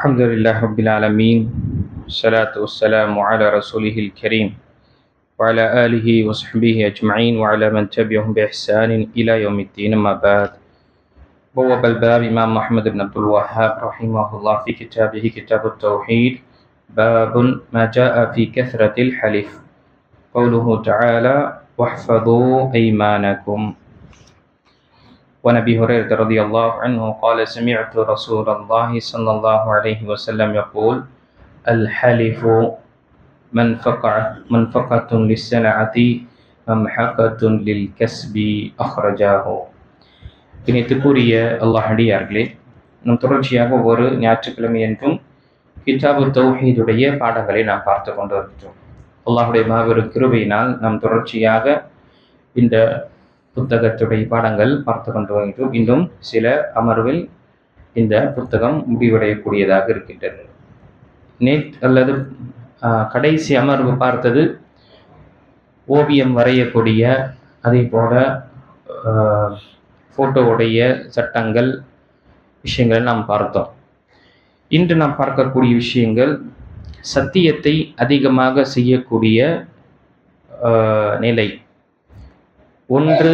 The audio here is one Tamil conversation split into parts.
الحمد لله رب العالمين والصلاة والسلام على رسوله الكريم وعلى آله وصحبه أجمعين وعلى من تبعهم بإحسان إلى يوم الدين. أما بعد. بواب الباب إمام محمد بن عبد الوهاب رحمه الله في كتابه كتاب التوحيد باب ما جاء في كثرة الحلف. قوله تعالى واحفظوا أيمانكم. ونبي هريرة رضي الله عنه قال سمعت رسول الله صلى الله عليه وسلم يقول الحلف منفقة للسلعة ممحقة للكسب أخرجاه. இணைத்துக்குரிய அல்லாஹ் அடியார்களே, நம் தொடர்ச்சியாக ஒவ்வொரு ஞாயிற்றுக்கிழமை என்றும் கிதாபு தௌஹீதுடைய பாடங்களை நாம் பார்த்து கொண்டு வருகிறோம். அல்லாஹுடைய மாபெரும் கிருபையினால் நாம் தொடர்ச்சியாக இந்த புத்தகத்துடைய பாடங்கள் பார்த்து கொண்டு வருகிறோம். இன்னும் சில அமர்வில் இந்த புத்தகம் முடிவடையக்கூடியதாக இருக்கின்றது. அல்லது கடைசி அமர்வு பார்த்தது ஓவியம் வரையக்கூடிய, அதே போல ஃபோட்டோவுடைய சட்டங்கள் விஷயங்களை நாம் பார்த்தோம். இன்று நாம் பார்க்கக்கூடிய விஷயங்கள் சத்தியத்தை அதிகமாக செய்யக்கூடிய நிலை. ஒன்று,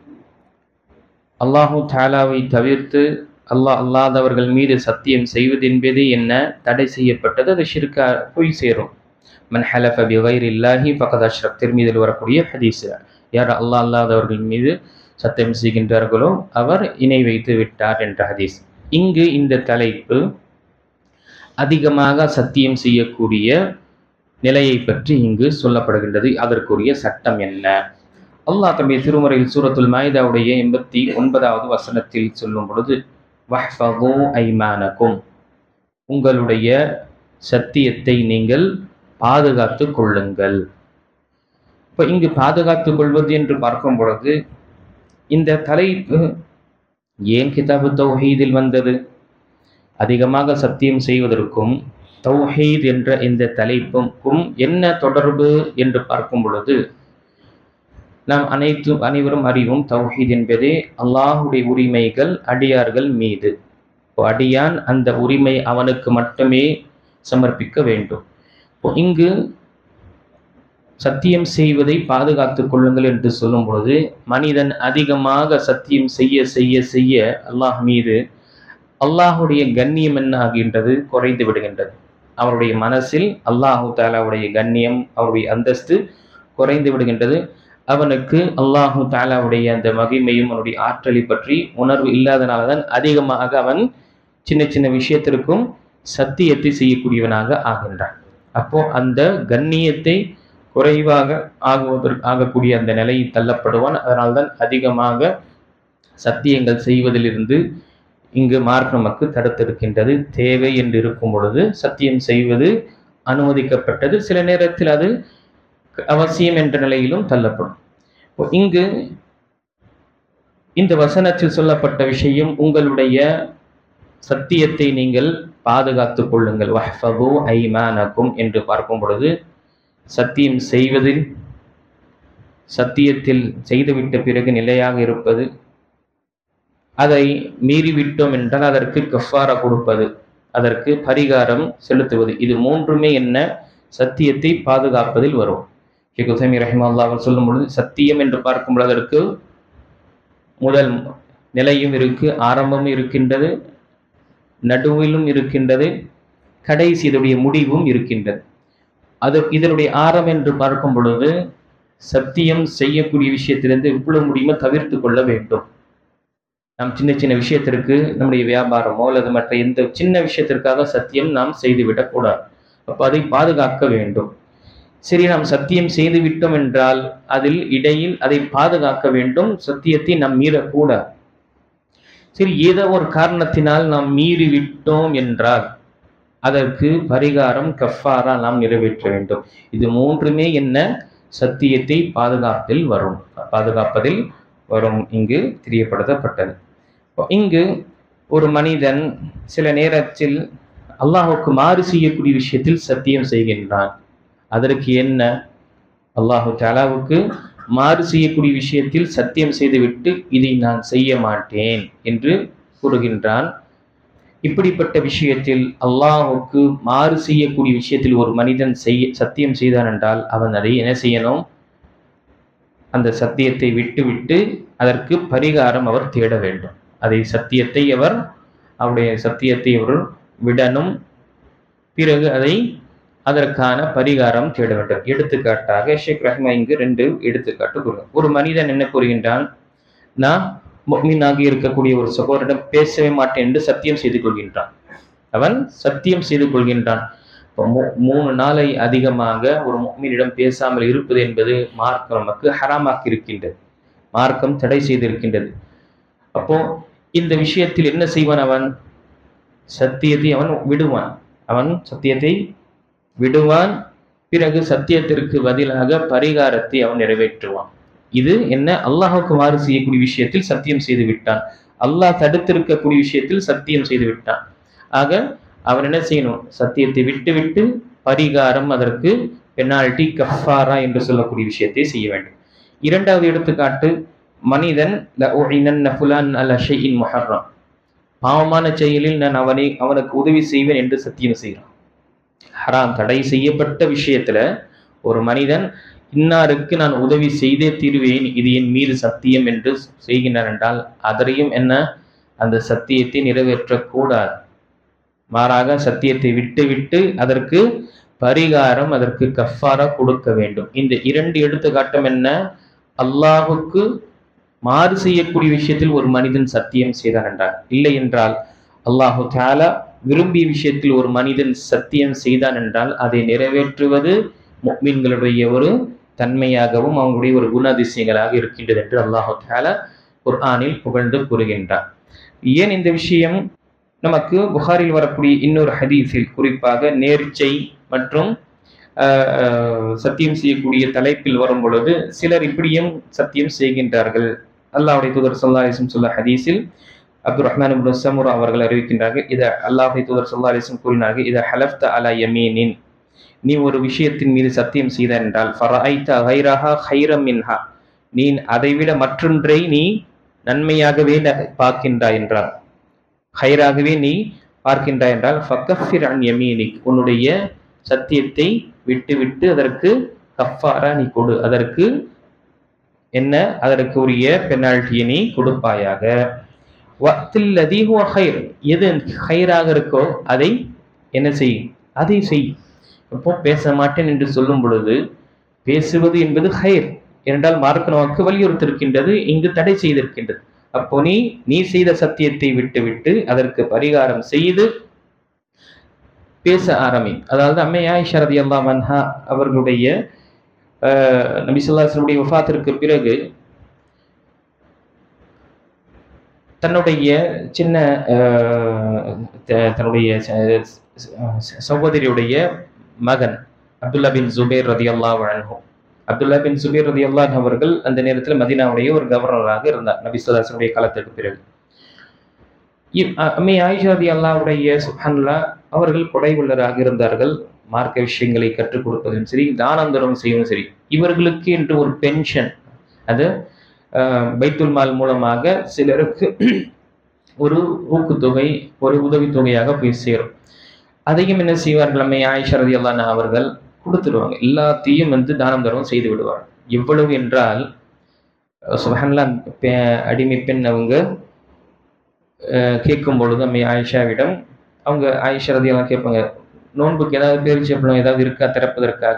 அல்லாஹு தாலாவை தவிர்த்து அல்லாதவர்கள் மீது சத்தியம் செய்வது என்பது என்ன தடை செய்யப்பட்டது, அது ஷிர்கா போய் சேரும். மன் ஹலஃப பிகைரில்லாஹி ஃபகத் அஷ்ரக், திருமீதில் வரக்கூடிய ஹதீஸ். யார் அல்லாதவர்கள் மீது சத்தியம் செய்கின்றார்களோ அவர் இணை வைத்து விட்டார் என்ற ஹதீஸ். இங்கு இந்த தலைப்பு அதிகமாக சத்தியம் செய்யக்கூடிய நிலையை பற்றி இங்கு சொல்லப்படுகின்றது. அதற்குரிய சட்டம் என்ன? அல்லாஹ் தம்முடைய திருமறையில் சூரத்துல் மாயிதாவுடைய 89வது வசனத்தில் சொல்லும் பொழுது வஹ்ஃபது ஐமானக்கும், உங்களுடைய சத்தியத்தை நீங்கள் பாதுகாத்து கொள்ளுங்கள். இப்போ இங்கு பாதுகாத்து கொள்வது என்று பார்க்கும் பொழுது இந்த தலைப்பு ஏன் கிதாபு தௌஹீதில் வந்தது? அதிகமாக சத்தியம் செய்வதற்கும் தௌஹீத் என்ற இந்த தலைப்புக்கும் என்ன தொடர்பு என்று பார்க்கும் பொழுது நாம் அனைவரும் அறிவும் தௌஹீத் என்பதே அல்லாஹுடைய உரிமைகள் அடியார்கள் மீது. அடியான் அந்த உரிமை அவனுக்கு மட்டுமே சமர்ப்பிக்க வேண்டும். இங்கு சத்தியம் செய்வதை பாதுகாத்துக் கொள்ளுங்கள் என்று சொல்லும் பொழுது மனிதன் அதிகமாக சத்தியம் செய்ய செய்ய செய்ய அல்லாஹ் மீது அல்லாஹுடைய கண்ணியம் என்ன ஆகின்றது? குறைந்து விடுகின்றது. அவருடைய மனசில் அல்லாஹு தாலாவுடைய கண்ணியம், அவருடைய அந்தஸ்து குறைந்து விடுகின்றது. அவனுக்கு அல்லாஹு தாலாவுடைய அந்த மகிமையும் அவனுடைய ஆற்றலை பற்றி உணர்வு இல்லாதனால்தான் அதிகமாக அவன் சின்ன சின்ன விஷயத்திற்கும் சத்தியத்தை செய்யக்கூடியவனாக ஆகின்றான். அப்போ அந்த கண்ணியத்தை குறைவாக ஆகக்கூடிய அந்த நிலையில் தள்ளப்படுவான். அதனால்தான் அதிகமாக சத்தியங்கள் செய்வதிலிருந்து இங்கு மார்க்கம் நமக்கு தடுத்திருக்கின்றது. தேவை என்று இருக்கும் பொழுது சத்தியம் செய்வது அனுமதிக்கப்பட்டது. சில நேரத்தில் அது அவசியம் என்ற நிலையிலும் தள்ளப்படும். இங்கு இந்த வசனத்தில் சொல்லப்பட்ட விஷயம், உங்களுடைய சத்தியத்தை நீங்கள் பாதுகாத்துக் கொள்ளுங்கள். வஹ்ஃபது ஐமானக்கும் என்று பார்க்கும் பொழுது சத்தியம் செய்வதில், சத்தியத்தில் செய்துவிட்ட பிறகு நிலையாக இருப்பது, அதை மீறிவிட்டோம் என்றால் அதற்கு கஃபாரா கொடுப்பது, அதற்கு பரிகாரம் செலுத்துவது, இது மூன்றுமே என்ன சத்தியத்தை பாதுகாப்பதில் வரும். ஷேக் உசைமீன் ரஹிமஹுல்லாஹ் அவர் சொல்லும் பொழுது சத்தியம் என்று பார்க்கும் பொழுது அதற்கு முதல் நிலையும் இருக்கு, ஆரம்பமும் இருக்கின்றது, நடுவிலும் இருக்கின்றது, கடைசி இதனுடைய முடிவும் இருக்கின்றது. இதனுடைய ஆரம்பம் என்று பார்க்கும் பொழுது சத்தியம் செய்யக்கூடிய விஷயத்திலிருந்து இவ்வளவு முடியுமோ தவிர்த்து கொள்ள வேண்டும். நாம் சின்ன சின்ன விஷயத்திற்கு, நம்முடைய வியாபாரமோ அல்லது மற்ற எந்த சின்ன விஷயத்திற்காக சத்தியம் நாம் செய்துவிடக்கூடாது. அப்போ அதை பாதுகாக்க வேண்டும். சரி, நாம் சத்தியம் செய்து விட்டோம் என்றால் அதில் இடையில் அதை பாதுகாக்க வேண்டும். சத்தியத்தை நாம் மீறக்கூடாது. சரி, ஏதோ ஒரு காரணத்தினால் நாம் மீறி விட்டோம் என்றால் அதற்கு பரிகாரம் கஃபாரா நாம் நிறைவேற்ற வேண்டும். இது மூன்றுமே என்ன சத்தியத்தை பாதுகாப்பதில் வரும் இங்கு தெரியப்படுத்தப்பட்டது. இங்கு ஒரு மனிதன் சில நேரத்தில் அல்லாஹுக்கு மாறு செய்யக்கூடிய விஷயத்தில் சத்தியம் செய்கின்றான். அதற்கு என்ன? அல்லாஹு தஆலாவுக்கு மாறு செய்யக்கூடிய விஷயத்தில் சத்தியம் செய்துவிட்டு இதை நான் செய்ய மாட்டேன் என்று கூறுகின்றான். இப்படிப்பட்ட விஷயத்தில் அல்லாஹுக்கு மாறு செய்யக்கூடிய விஷயத்தில் ஒரு மனிதன் சத்தியம் செய்தான் என்றால் அவன் அதை என்ன செய்யணும்? அந்த சத்தியத்தை விட்டு அதற்கு பரிகாரம் அவர் தேட வேண்டும். அவருடைய சத்தியத்தை அவர் விடணும். பிறகு அதற்கான பரிகாரம் தேட வேண்டும். எடுத்துக்காட்டாக ஷேக் ரஹ்மா இங்கு 2 எடுத்துக்காட்டு கூறுகிறார். ஒரு மனிதன் என்ன கூறுகின்றான்? நான் முஃமினாக இருக்கக்கூடிய ஒரு சகோதரிடம் பேசவே மாட்டேன் என்று சத்தியம் செய்து கொள்கின்றான். அவன் சத்தியம் செய்து கொள்கின்றான். 3 நாளை அதிகமாக ஒரு முஃமினிடம் பேசாமல் இருப்பது என்பது மார்க்கம் நமக்கு ஹராமாக்கி இருக்கின்றது. மார்க்கம் தடை செய்திருக்கின்றது. அப்போ இந்த விஷயத்தில் என்ன செய்வான்? அவன் சத்தியத்தை விடுவான். பிறகு சத்தியத்திற்கு பதிலாக பரிகாரத்தை அவன் நிறைவேற்றுவான். இது என்ன? அல்லாஹுக்கு மாறு செய்யக்கூடிய விஷயத்தில் சத்தியம் செய்து விட்டான். அல்லாஹ் தடுத்திருக்கக்கூடிய விஷயத்தில் சத்தியம் செய்து விட்டான். ஆக அவன் என்ன செய்யணும்? சத்தியத்தை விட்டு பரிகாரம், அதற்கு பெனால்டி, கஃபாரா என்று சொல்லக்கூடிய விஷயத்தை செய்ய வேண்டும். 2வது எடுத்துக்காட்டு, மனிதன் பாவமான செயலில் நான் அவனுக்கு உதவி செய்வேன் என்று சத்தியம் செய்கிறான். ஹராம், தடை செய்யப்பட்ட விஷயத்துல ஒரு மனிதன் இன்னாருக்கு நான் உதவி செய்தே தீருவேன், இது என் மீது சத்தியம் என்று செய்கின்றான் என்றால் அதரையும் என்ன? அந்த சத்தியத்தை நிறைவேற்றக்கூடாது. மாறாக சத்தியத்தை விட்டு அதற்கு பரிகாரம், அதற்கு கஃபாரா கொடுக்க வேண்டும். இந்த 2 எடுத்துக்காட்டும் என்ன? அல்லாஹுக்கு மாறு செய்யக்கூடிய விஷயத்தில் ஒரு மனிதன் சத்தியம் செய்தான் என்றால், இல்லை என்றால் அல்லாஹு தஆலா விரும்பிய விஷயத்தில் ஒரு மனிதன் சத்தியம் செய்தான் என்றால் அதை நிறைவேற்றுவது முஃமின்களுடைய ஒரு தன்மையாகவும் அவங்களுடைய ஒரு குணாதிசயங்களாக இருக்கின்றது என்று அல்லாஹு தஆலா குர்ஆனில் புகழ்ந்து கூறுகின்றார். ஏன் இந்த விஷயம் நமக்கு புகாரில் வரக்கூடிய இன்னொரு ஹதீஸில், குறிப்பாக நேர்ச்சை மற்றும் சத்தியம் செய்யக்கூடிய தலைப்பில் வரும் பொழுது சிலர் இப்படியும் சத்தியம் செய்கின்றார்கள். அல்லாஹ்வுடைய தூதர் ஸல்லல்லாஹு அலைஹி வஸல்லம் சொல்ல ஹதீஸில் அப்துர் ரஹ்மான் இப்னு சமுரா அவர்கள் அறிவிக்கின்றார்கள், இத அல்லாஹ்வுடைய தூதர் ஸல்லல்லாஹு அலைஹி வஸல்லம் கூறினார்கள், இத ஹலஃப்த அலா யமீனின், நீ ஒரு விஷயத்தின் மீது சத்தியம் செய்தாய் என்றால், ஃபரஐத கைரஹா கைரம் மின்ஹா, நீ அதைவிட மற்றொன்றை நீ நன்மையாகவே பார்க்கின்றாய் என்றால், ஹைராகவே நீ பார்க்கின்றாய் என்றால், ஃபக்கஃபிர் அன் யமீனிக், உன்னுடைய சத்தியத்தை விட்டு அதற்கு கஃபாரா நீ கொடு, அதற்கு என்ன? அதற்கு உரிய பெனால்டியை நீ கொடுப்பாயாக. வக்தில்லதி ஹுவ கைர், எது ஹைராக இருக்கோ அதை என்ன செய்? அதை செய். அப்போ பேச மாட்டேன் என்று சொல்லும் பொழுது பேசுவது என்பது ஹைர் என்றால் மார்க்க நமக்கு வலியுறுத்திருக்கின்றது, இங்கு தடை செய்திருக்கின்றது. அப்போ நீ செய்த சத்தியத்தை விட்டு அதற்கு பரிகாரம் செய்து பேச ஆரம்பி. அதாவது அம்மை ஆயிஷா ரலியல்லாஹு அன்ஹா அவர்களுடைய நபி ஸல்லல்லாஹு அலைஹி வஸல்லம் வஃபாத்திற்கு பிறகு தன்னுடைய சகோதரியுடைய மகன் அப்துல்லா பின் ஜுபைர் ரலியல்லாஹு அன்ஹு, அப்துல்லா பின் ஜுபைர் ரலியல்லாஹு அன்ஹு அவர்கள் அந்த நேரத்தில் மதீனாவுடைய ஒரு கவர்னராக இருந்தார் நபி ஸல்லல்லாஹு அலைஹி வஸல்லம் காலத்திற்கு பிறகு. அம்மை ஆயிஷா ரலியல்லாஹுடைய சுப்ஹானல்லாஹ் அவர்கள் கொடைவள்ளராக இருந்தார்கள். மார்க்க விஷயங்களை கற்றுக் கொடுப்பதும் சரி, தானம் தர்மம் செய்வதும் சரி. இவர்களுக்கு என்று ஒரு பென்ஷன், அது பைத்துல் மால் மூலமாக சிலருக்கு ஒரு ஊக்குத்தொகை, ஒரு உதவித்தொகையாக போய் சேரும். அதையும் என்ன செய்வார்கள்? அம்மை ஆயிஷா ரலியல்லாஹு அன்ஹா அவர்கள் கொடுத்துடுவாங்க. எல்லாத்தையும் தானம் தர்மம் செய்து விடுவார்கள். எவ்வளவு என்றால் சுப்ஹானல்லாஹ், அடிமை பெண் அவங்க கேட்கும் பொழுது அம்மை ஆயிஷாவிடம், அவங்க ஆயிஷா ரலியல்லாஹு கேட்பாங்க, நோன்புக்கு ஏதாவது பேரிச்சம்பழம் ஏதாவது இருக்கா திறப்பதற்காக?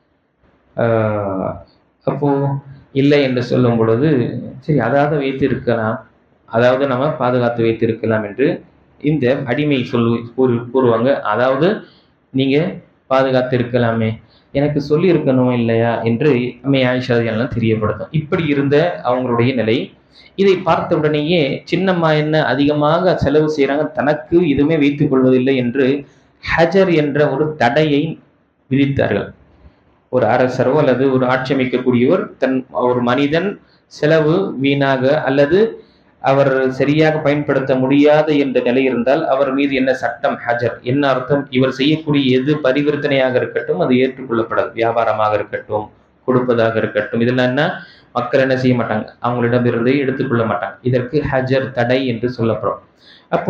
அப்போ இல்லை என்று சொல்லும் பொழுது, சரி அதாவது வைத்து இருக்கலாம், அதாவது நம்ம பாதுகாத்து வைத்து இருக்கலாம் என்று இந்த அடிமை கூறுவாங்க. அதாவது நீங்க பாதுகாத்து இருக்கலாமே, எனக்கு சொல்லி இருக்கணும் இல்லையா என்று அம்மை ஆயிஷா ரலியல்லாஹு தெரியப்படுத்தும். இப்படி இருந்த அவங்களுடைய நிலை. இதை பார்த்த உடனேயே சின்னம்மா என்ன அதிகமாக செலவு செய்யறாங்க, தனக்கு இதுவுமே வைத்துக் கொள்வதில்லை என்று ஹஜர் என்ற ஒரு தடையை விதித்தார்கள். ஒரு அரசரோ அல்லது ஒரு ஆட்சி அமைக்கக்கூடியவர் ஒரு மனிதன் செலவு வீணாக அல்லது அவர் சரியாக பயன்படுத்த முடியாத என்ற நிலை இருந்தால் அவர் மீது என்ன சட்டம்? ஹஜர். என்ன அர்த்தம்? இவர் செய்யக்கூடிய எது பரிவர்த்தனையாக இருக்கட்டும் அது ஏற்றுக்கொள்ளப்படாது. வியாபாரமாக இருக்கட்டும், கொடுப்பதாக இருக்கட்டும், இதெல்லாம் என்ன மக்கள் என்ன செய்ய மாட்டாங்க, அவங்களிடமிருந்து எடுத்துக்கொள்ள மாட்டாங்க. இதற்கு ஹஜர், தடை என்று சொல்லப்படும். அப்போ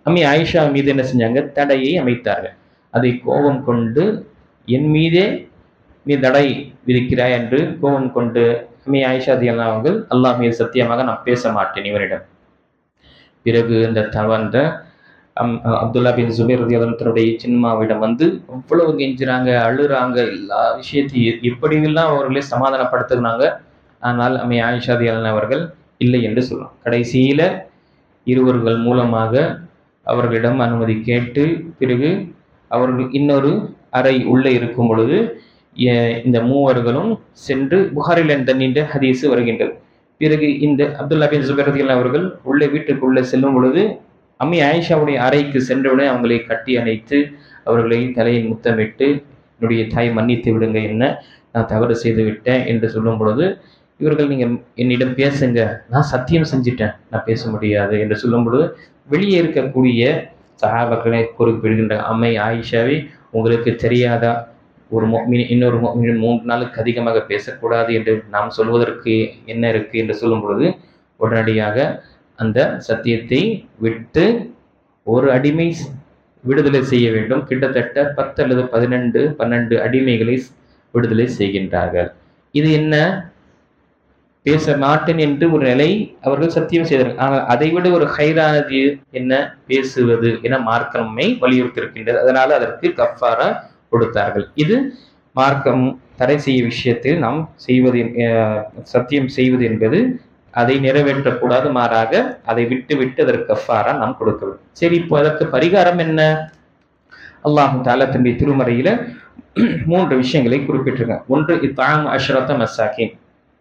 அம்மி ஆயிஷா மீது என்ன செஞ்சாங்க? தடையை அமைத்தார்கள். அதை கோபம் கொண்டு என் மீதே நீ தடை விதிக்கிறாய் என்று கோபம் கொண்டு அம்மி ஆயிஷா ரலியல்லாஹு அவர்கள் அல்லாஹ் மீது சத்தியமாக நான் பேச மாட்டேன் இவரிடம். பிறகு இந்த தவந்த அப்துல்லா பின் ஜுபைர் ரலியல்லாஹு தன்னுடைய சின்னம்மாவிடம் வந்து அவ்வளவு கெஞ்சுறாங்க, அழுறாங்க, எல்லா விஷயத்தையும் எப்படியெல்லாம் அவர்களே சமாதானப்படுத்துனாங்க. ஆனால் அம்மி ஆயிஷா ரலியல்லாஹு அவர்கள் இல்லை என்று சொல்லுவோம். கடைசியில இருவர்கள் மூலமாக அவர்களிடம் அனுமதி கேட்டு பிறகு அவர்கள் இன்னொரு அறை உள்ளே இருக்கும் பொழுது இந்த மூவர்களும் சென்று புகாரில் என்ற நீண்ட ஹதீஸ் வருகின்றது. பிறகு இந்த அப்துல்லா பின் ஜுபைர் ரலியல்லாஹு அவர்கள் உள்ளே வீட்டுக்குள்ளே செல்லும் பொழுது அம்மி ஆயிஷாவுடைய அறைக்கு சென்றவுடன் அவங்களை கட்டி அணைத்து அவர்களை தலையில் முத்தமிட்டு என்னுடைய தாய் மன்னித்து விடுங்க, என்ன நான் தவறு செய்து விட்டேன் என்று சொல்லும் பொழுது இவர்கள் நீங்கள் என்னிடம் பேசுங்க, நான் சத்தியம் செஞ்சிட்டேன், நான் பேச முடியாது என்று சொல்லும் பொழுது வெளியே இருக்கக்கூடிய சஹாபாக்களை குறிப்பிடுகின்ற அம்மை ஆயிஷாவை, உங்களுக்கு தெரியாதா ஒரு முஃமின் இன்னொரு முஃமின் 3 நாளுக்கு அதிகமாக பேசக்கூடாது என்று நாம் சொல்வதற்கு என்ன இருக்கு என்று சொல்லும் பொழுது உடனடியாக அந்த சத்தியத்தை விட்டு ஒரு அடிமை விடுதலை செய்ய வேண்டும். கிட்டத்தட்ட 10 அல்லது 12 அடிமைகளை விடுதலை செய்கின்றார்கள். இது என்ன? பேச மாட்டேன் என்று ஒரு நிலை அவர்கள் சத்தியம் செய்தார்கள். ஆனால் அதைவிட ஒரு ஹைரானது என்ன? பேசுவது என மார்க்கமே வலியுறுத்தியிருக்கின்றது. அதனால அதற்கு கஃபாரா கொடுத்தார்கள். இது மார்க்கம் தடை செய்ய விஷயத்தில் நாம் செய்வது சத்தியம் செய்வது என்பது அதை நிறைவேற்றக்கூடாது, மாறாக அதை விட்டு அதற்கு கஃபாரா நாம் கொடுக்க வேண்டும். சரி, இப்போ அதற்கு பரிகாரம் என்ன? அல்லாஹ் தஆலா தன்னுடைய திருமறையில 3 விஷயங்களை குறிப்பிட்டிருக்காங்க. ஒன்று இத்ஆம் அஷ்ரத மசாகின்,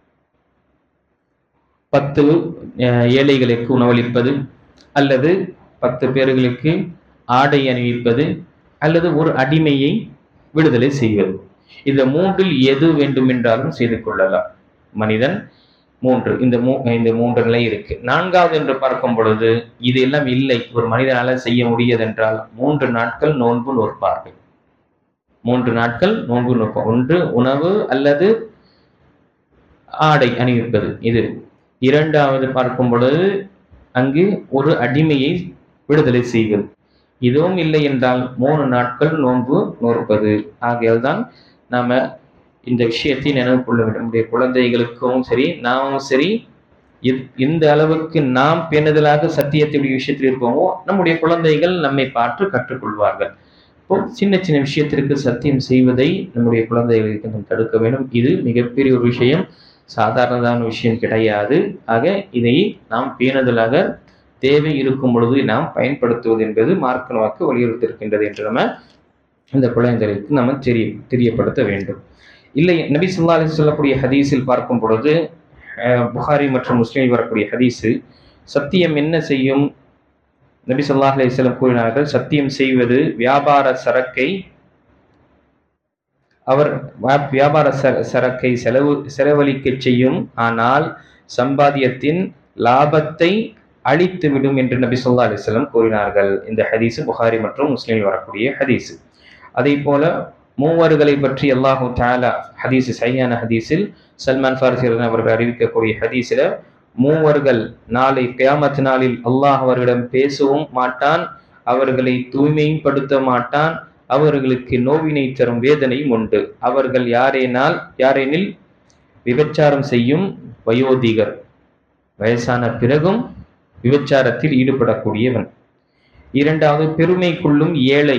10 ஏழைகளுக்கு உணவளிப்பது, அல்லது 10 பேர்களுக்கு ஆடை அணிவிப்பது, அல்லது ஒரு அடிமையை விடுதலை செய்வது. இந்த 3ல் எது வேண்டுமென்றாலும் செய்து கொள்ளலாம் மனிதன். 3 இந்த 3 நிலை இருக்கு. 4வது என்று பார்க்கும் பொழுது இது எல்லாம் இல்லை, ஒரு மனிதனால செய்ய முடியாது என்றால் 3 நாட்கள் நோன்பு நோற்பார்கள். 3 நாட்கள் நோன்பு நோற்போம். ஒன்று உணவு அல்லது ஆடை அணிவிப்பது இது. 2வது பார்க்கும் பொழுது அங்கு ஒரு அடிமையை விடுதலை செய்வது. இதுவும் இல்லை என்றால் 3 நாட்கள் நோன்பு நோற்பது. ஆகையால் தான் நாம இந்த விஷயத்தை நினைவு கொள்ள வேண்டும். நம்முடைய குழந்தைகளுக்கும் சரி, நாமும் சரி, இந்த அளவுக்கு நாம் பேணுதலாக சத்தியத்துடைய விஷயத்தில் இருப்போமோ நம்முடைய குழந்தைகள் நம்மை பார்த்து கற்றுக்கொள்வார்கள். இப்போ சின்ன சின்ன விஷயத்திற்கு சத்தியம் செய்வதை நம்முடைய குழந்தைகளுக்கு நாம் தடுக்க வேண்டும். இது மிகப்பெரிய ஒரு விஷயம், சாதாரணமான விஷயம் கிடையாது. ஆக இதை நாம் பேணுதலாக தேவை இருக்கும் பொழுது நாம் பயன்படுத்துவது என்பது மார்க்க வாக்கு வலியுறுத்தியிருக்கின்றது என்று நம்ம இந்த குழந்தைகளுக்கு நம்ம தெரியப்படுத்த வேண்டும். இல்லை, நபி ஸல்லல்லாஹு அலைஹி சொல்லக்கூடிய ஹதீஸில் பார்க்கும் பொழுது புகாரி மற்றும் முஸ்லிமில் வரக்கூடிய ஹதீஸு சத்தியம் என்ன செய்யும்? நபி ஸல்லல்லாஹு அலைஹி வஸல்லம் கூறினார்கள், சத்தியம் செய்வது வியாபார சரக்கை செலவழிக்க செய்யும், ஆனால் சம்பாத்தியத்தின் லாபத்தை அழித்துவிடும் என்று நபி ஸல்லல்லாஹு அலைஹி வஸல்லம் கூறினார்கள். இந்த ஹதீஸு புகாரி மற்றும் முஸ்லிமில் வரக்கூடிய ஹதீஸு. அதே போல மூவர்களை பற்றி அல்லாஹு தஆலா ஹதீஸ் சஹீஹான ஹதீஸில் சல்மான் ஃபாரிஸி அவர்கள் அறிவிக்கக்கூடிய ஹதீஸில் மூவர்கள் நாளை கியாமத் நாளில் அல்லாஹ் அவர்களிடம் பேசவும் மாட்டான், அவர்களை தூய்மைப்படுத்த மாட்டான், அவர்களுக்கு நோவினை தரும் வேதனையும் உண்டு. அவர்கள் யாரெனில் விபச்சாரம் செய்யும் வயோதிகர், வயசான பிறகும் விபச்சாரத்தில் ஈடுபடக்கூடியவன். 2வது பெருமை கொள்ளும்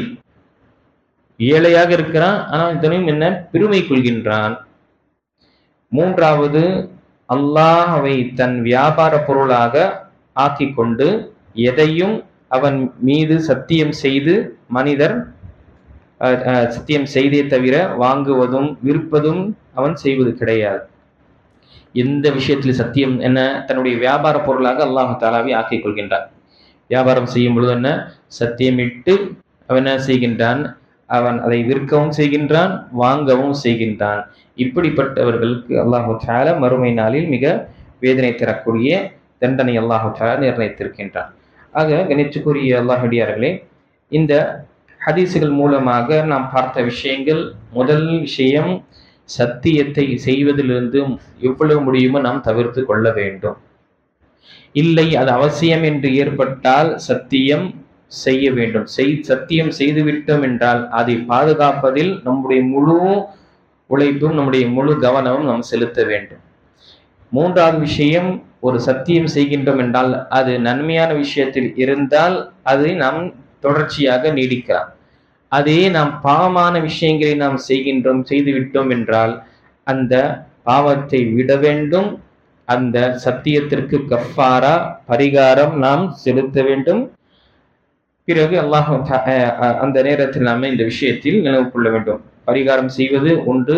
ஏழையாக இருக்கிறான், ஆனால் இதனையும் என்ன பெருமை கொள்கின்றான். 3வது அல்லாஹ்வை தன் வியாபார பொருளாக ஆக்கிக் கொண்டு எதையும் அவன் மீது சத்தியம் செய்து மனிதர் சத்தியம் செய்தே தவிர வாங்குவதும் விற்பதும் அவன் செய்வது கிடையாது. எந்த விஷயத்தில் சத்தியம் என்ன? தன்னுடைய வியாபார பொருளாக அல்லாஹ் தஆலாவை ஆக்கிக் கொள்கின்றான். வியாபாரம் செய்யும் பொழுது என்ன? சத்தியமிட்டு அவன் என்ன செய்கின்றான்? அவன் அதை விற்கவும் செய்கின்றான், வாங்கவும் செய்கின்றான். இப்படிப்பட்டவர்களுக்கு அல்லாஹ் தஆலா மறுமை நாளில் மிக வேதனை தரக்கூடிய தண்டனை அல்லாஹ் தஆலா நிர்ணயித்திருக்கின்றான். ஆக கணித்துக்குரிய அல்லாஹ்வியார்களே, இந்த ஹதீஸுகள் மூலமாக நாம் பார்த்த விஷயங்கள், முதல் விஷயம் சத்தியத்தை செய்வதிலிருந்து எவ்வளவு முடியுமோ நாம் தவிர்த்து கொள்ள வேண்டும். இல்லை அது அவசியம் என்று ஏற்பட்டால் சத்தியம் செய்ய வேண்டும். சத்தியம் செய்துவிட்டோம் என்றால் அதை பாதுகாப்பதில் நம்முடைய முழு உழைப்பும் நம்முடைய முழு கவனமும் நாம் செலுத்த வேண்டும். மூன்றாவது விஷயம், ஒரு சத்தியம் செய்கின்றோம் என்றால் அது நன்மையான விஷயத்தில் இருந்தால் அதை நாம் தொடர்ச்சியாக நீடிக்கலாம். அதே நாம் பாவமான விஷயங்களை நாம் செய்துவிட்டோம் என்றால் அந்த பாவத்தை விட வேண்டும். அந்த சத்தியத்திற்கு கஃபாரா பரிகாரம் நாம் செலுத்த வேண்டும். பிறகு அல்லாஹ் அந்த நேரத்தில் நாம் இந்த விஷயத்தில் நினைவு கொள்ள வேண்டும். பரிகாரம் செய்வது ஒன்று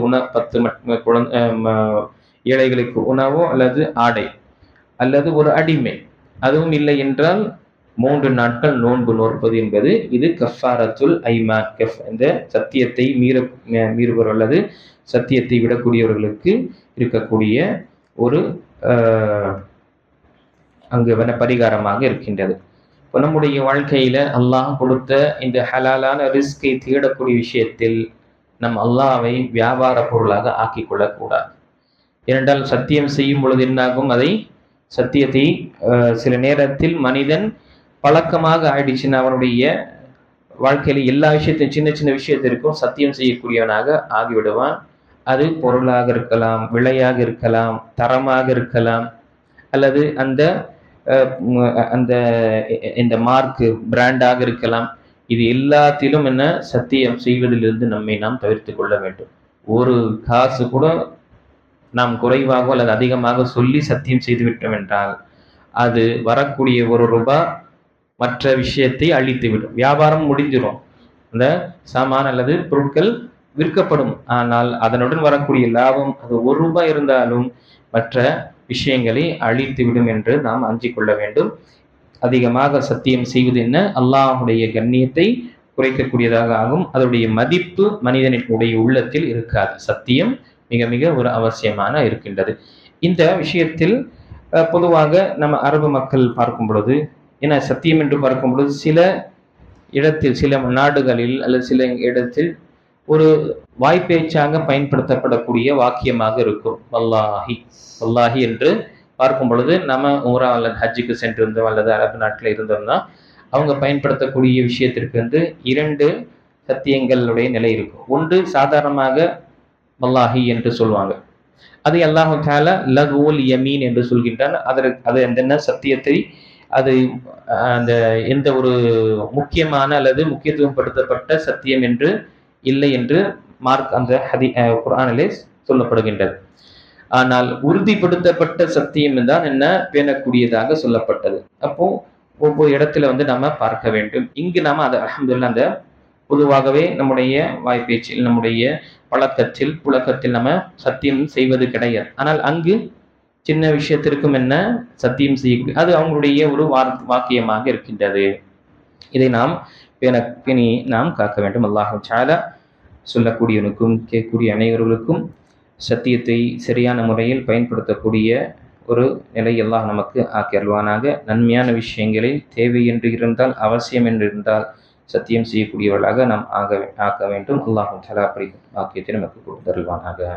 10 ஏழைகளுக்கு உணவோ அல்லது ஆடை அல்லது ஒரு அடிமை, அதுவும் இல்லை என்றால் 3 நாட்கள் நோன்பு நோற்பது என்பது இது கஃபாரத்துல் ஐமான். இந்த சத்தியத்தை மீறுபவர் அல்லது சத்தியத்தை விடக்கூடியவர்களுக்கு இருக்கக்கூடிய ஒரு அங்கு பரிகாரமாக இருக்கின்றது. இப்போ நம்முடைய வாழ்க்கையில அல்லாஹ் கொடுத்த இந்த ஹலாலான ரிஸ்கை தேடக்கூடிய விஷயத்தில் நம் அல்லாஹ்வை வியாபார பொருளாக ஆக்கிக் கொள்ளக்கூடாது. ஏனென்றால் சத்தியம் செய்யும் பொழுது என்னாகும், சத்தியத்தை சில நேரத்தில் மனிதன் பழக்கமாக ஆயிடுச்சுன்னா அவனுடைய வாழ்க்கையில எல்லா விஷயத்தையும் சின்ன சின்ன விஷயத்திற்கும் சத்தியம் செய்யக்கூடியவனாக ஆகிவிடுவான். அது பொருளாக இருக்கலாம், விலையாக இருக்கலாம், தரமாக இருக்கலாம், அல்லது இந்த மார்க்கு பிராண்டாக இருக்கலாம். இது எல்லாத்திலும் என்ன, சத்தியம் செய்வதிலிருந்து நம்மை நாம் தவிர்த்து கொள்ள வேண்டும். ஒரு காசு கூட நாம் குறைவாக அல்லது அதிகமாக சொல்லி சத்தியம் செய்துவிட்டோம் என்றால் அது வரக்கூடிய ₹1 மற்ற விஷயத்தை அழித்துவிடும். வியாபாரம் முடிஞ்சிடும், அந்த சாமான் அல்லது பொருட்கள் விற்கப்படும். ஆனால் அதனுடன் வரக்கூடிய லாபம் அது ₹1 இருந்தாலும் மற்ற விஷயங்களை அழித்துவிடும் என்று நாம் அஞ்சிக் கொள்ள வேண்டும். அதிகமாக சத்தியம் செய்வது என்ன, அல்லாஹுடைய கண்ணியத்தை குறைக்கக்கூடியதாக ஆகும். அதனுடைய மதிப்பு மனிதனுடைய உள்ளத்தில் இருக்காது. சத்தியம் மிக மிக ஒரு அவசியமான இருக்கின்றது. இந்த விஷயத்தில் பொதுவாக நம்ம அரபு மக்கள் பார்க்கும் பொழுது, ஏன்னா சத்தியம் என்று பார்க்கும் பொழுது சில இடத்தில், சில நாடுகளில் அல்லது சில இடத்தில் ஒரு வாய்ப்பேச்சாக பயன்படுத்தப்படக்கூடிய வாக்கியமாக இருக்கும். வல்லாஹி வல்லாஹி என்று பார்க்கும் பொழுது நம்ம உம்ரா அல்லது ஹஜ்ஜுக்கு சென்றிருந்தோம் அல்லது அரபு நாட்டில் இருந்தோம்னா அவங்க பயன்படுத்தக்கூடிய விஷயத்திற்கு 2 சத்தியங்களுடைய நிலை இருக்கும். ஒன்று சாதாரணமாக வல்லாஹி என்று சொல்லுவாங்க. அதை அல்லாஹ் தஆலா லகுல் யமீன் என்று சொல்கின்றான். அது என்ன சத்தியத்தை அது அந்த எந்த ஒரு முக்கியமான அல்லது முக்கியத்துவம் படுத்தப்பட்ட சத்தியம் என்று இல்லை என்று அந்த குர்ஆனிலே சொல்லப்படுகின்றது. ஆனால் உறுதிப்படுத்தப்பட்ட சத்தியம் தான் என்ன, பேணக்கூடியதாக சொல்லப்பட்டது. அப்போ ஒவ்வொரு இடத்துல நம்ம பார்க்க வேண்டும். இங்கு நாம அதை அல்ஹம்துலில்லாஹ் அந்த பொதுவாகவே நம்முடைய வாய்ப்பேச்சில், நம்முடைய பழக்கத்தில், புழக்கத்தில் நம்ம சத்தியம் செய்வது கிடையாது. ஆனால் அங்கு சின்ன விஷயத்திற்கும் என்ன சத்தியம் செய்ய, அது அவங்களுடைய ஒரு வாக்கியமாக இருக்கின்றது. இதை நாம் பேணி நாம் காக்க வேண்டும். அல்லாஹ் தஆலா சொல்லக்கூடியவனுக்கும் கேட்கக்கூடிய அனைவர்களுக்கும் சத்தியத்தை சரியான முறையில் பயன்படுத்தக்கூடிய ஒரு நிலை அல்லாஹ் நமக்கு ஆக்கி அருள்வானாக. நன்மையான விஷயங்களை தேவை என்று இருந்தால், அவசியம் என்று இருந்தால் சத்தியம் செய்யக்கூடியவர்களாக நாம் ஆக்க வேண்டும். அல்லாஹ் தஆலா அப்படி ஆக்கியத்தை நமக்கு கொடுத்தருள்வானாக.